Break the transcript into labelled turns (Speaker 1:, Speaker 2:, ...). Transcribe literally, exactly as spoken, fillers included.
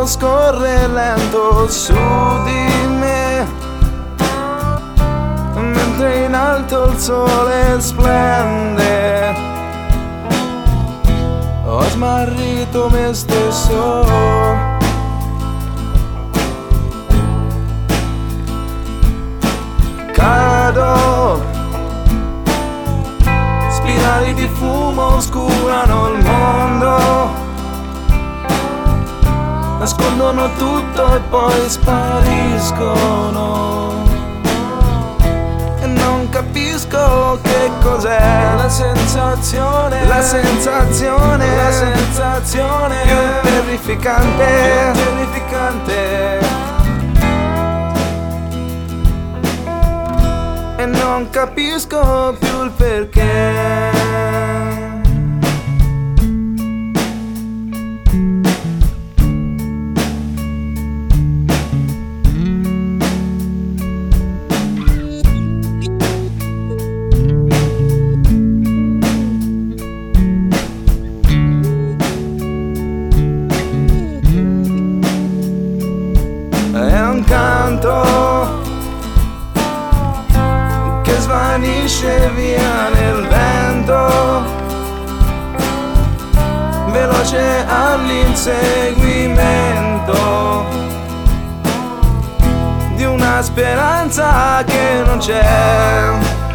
Speaker 1: tempo scorre lento su di me, mentre in alto il sole splende. Ho smarrito me stesso, cado, spirali di fumo oscurano il mondo, nascondono tutto e poi spariscono. E non capisco che cos'è la sensazione, la sensazione, la sensazione più terrificante, più terrificante. E non capisco più il perché. È un canto che svanisce via nel vento, veloce all'inseguimento di una speranza che non c'è.